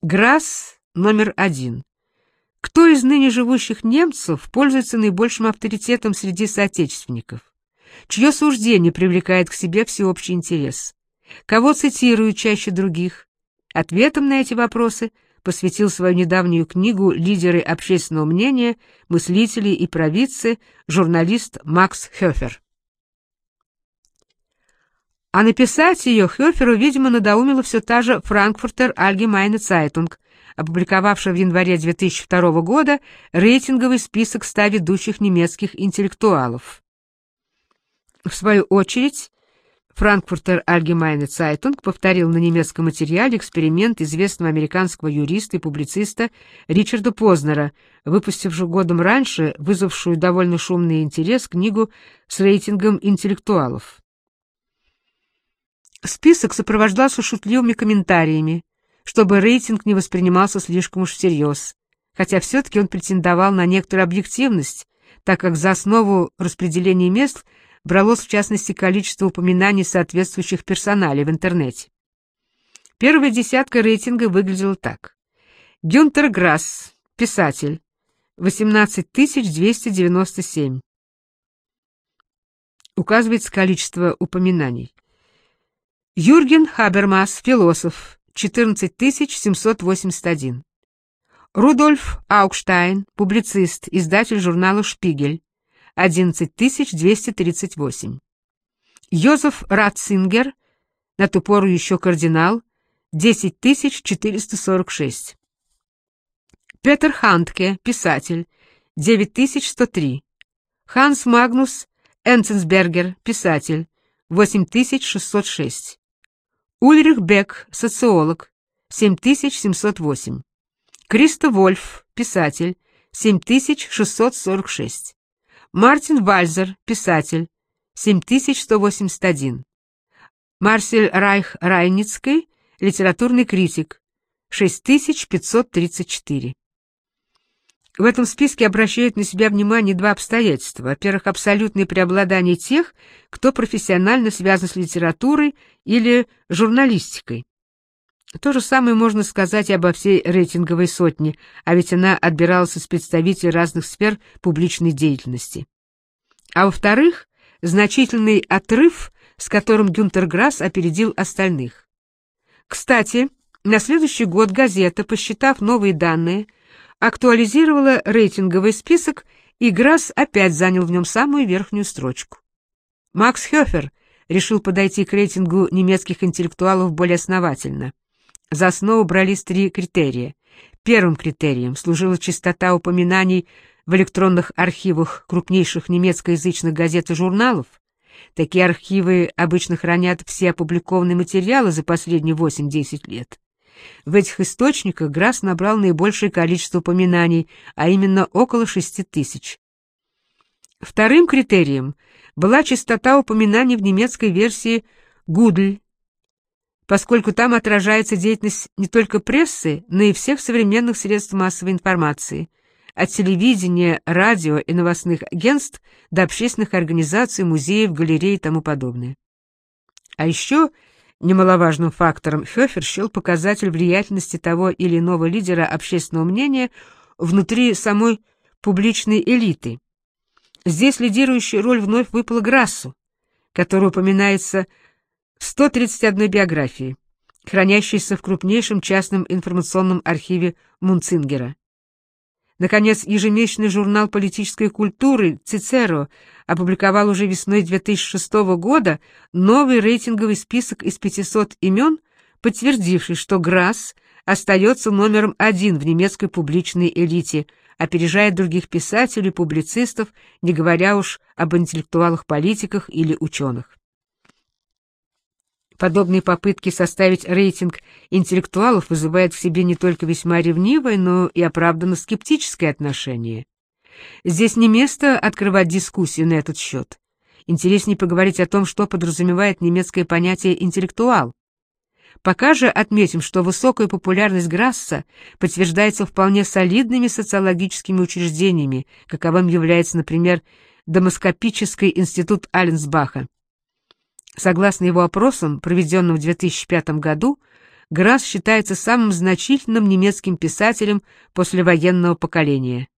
Грасс номер 1. Кто из ныне живущих немцев пользуется наибольшим авторитетом среди соотечественников? Чье суждение привлекает к себе всеобщий интерес? Кого цитируют чаще других? Ответом на эти вопросы посвятил свою недавнюю книгу «Лидеры общественного мнения, мыслители и провидцы» журналист Макс Хёфер. А написать ее Хёферу, видимо, надоумила все та же Frankfurter Allgemeine Zeitung, опубликовавшая в январе 2002 года рейтинговый список 100 ведущих немецких интеллектуалов. В свою очередь, Frankfurter Allgemeine Zeitung повторил на немецком материале эксперимент известного американского юриста и публициста Ричарда Познера, выпустившего годом раньше вызвавшую довольно шумный интерес книгу с рейтингом интеллектуалов. Список сопровождался шутливыми комментариями, чтобы рейтинг не воспринимался слишком уж всерьез, хотя все-таки он претендовал на некоторую объективность, так как за основу распределения мест бралось в частности количество упоминаний соответствующих персоналей в интернете. Первая десятка рейтинга выглядела так. Гюнтер Грасс, писатель, 18297. Указывается количество упоминаний. Юрген Хабермас, философ, 14781. Рудольф Аукштайн, публицист, издатель журнала «Шпигель», 11238. Йозеф Ратцингер, на ту пору еще кардинал, 10446. Петер Хандке, писатель, 9103. Ханс Магнус Энценсбергер, писатель, 8606. Ульрих Бек, социолог, 7708. Кристо Вольф, писатель, 7646. Мартин Вальзер, писатель, 7181. Марсель Райх-Райницкий, литературный критик, 6534. В этом списке обращают на себя внимание два обстоятельства. Во-первых, абсолютное преобладание тех, кто профессионально связан с литературой или журналистикой. То же самое можно сказать и обо всей рейтинговой сотне, а ведь она отбиралась из представителей разных сфер публичной деятельности. А во-вторых, значительный отрыв, с которым Гюнтер Грасс опередил остальных. Кстати, на следующий год газета, посчитав новые данные, актуализировала рейтинговый список, и Грасс опять занял в нем самую верхнюю строчку. Макс Хёфер решил подойти к рейтингу немецких интеллектуалов более основательно. За основу брались 3 критерия. Первым критерием служила частота упоминаний в электронных архивах крупнейших немецкоязычных газет и журналов. Такие архивы обычно хранят все опубликованные материалы за последние 8-10 лет. В этих источниках Грасс набрал наибольшее количество упоминаний, а именно около 6000. Вторым критерием была частота упоминаний в немецкой версии Гудль, поскольку там отражается деятельность не только прессы, но и всех современных средств массовой информации, от телевидения, радио и новостных агентств до общественных организаций, музеев, галерей и тому подобное. А еще немаловажным фактором Хёфер счел показатель влиятельности того или иного лидера общественного мнения внутри самой публичной элиты. Здесь лидирующая роль вновь выпала Грассу, который упоминается в 131 биографии, хранящейся в крупнейшем частном информационном архиве Мунцингера. Наконец, ежемесячный журнал политической культуры «Цицеро» опубликовал уже весной 2006 года новый рейтинговый список из 500 имен, подтвердивший, что Грасс остается номером 1 в немецкой публичной элите, опережая других писателей, публицистов, не говоря уж об интеллектуалах-политиках или ученых. Подобные попытки составить рейтинг интеллектуалов вызывают в себе не только весьма ревнивое, но и оправданно скептическое отношение. Здесь не место открывать дискуссию на этот счет. Интереснее поговорить о том, что подразумевает немецкое понятие «интеллектуал». Пока же отметим, что высокая популярность Грасса подтверждается вполне солидными социологическими учреждениями, каковым является, например, Демоскопический институт Аленсбаха. Согласно его опросам, проведенным в 2005 году, Грасс считается самым значительным немецким писателем послевоенного поколения.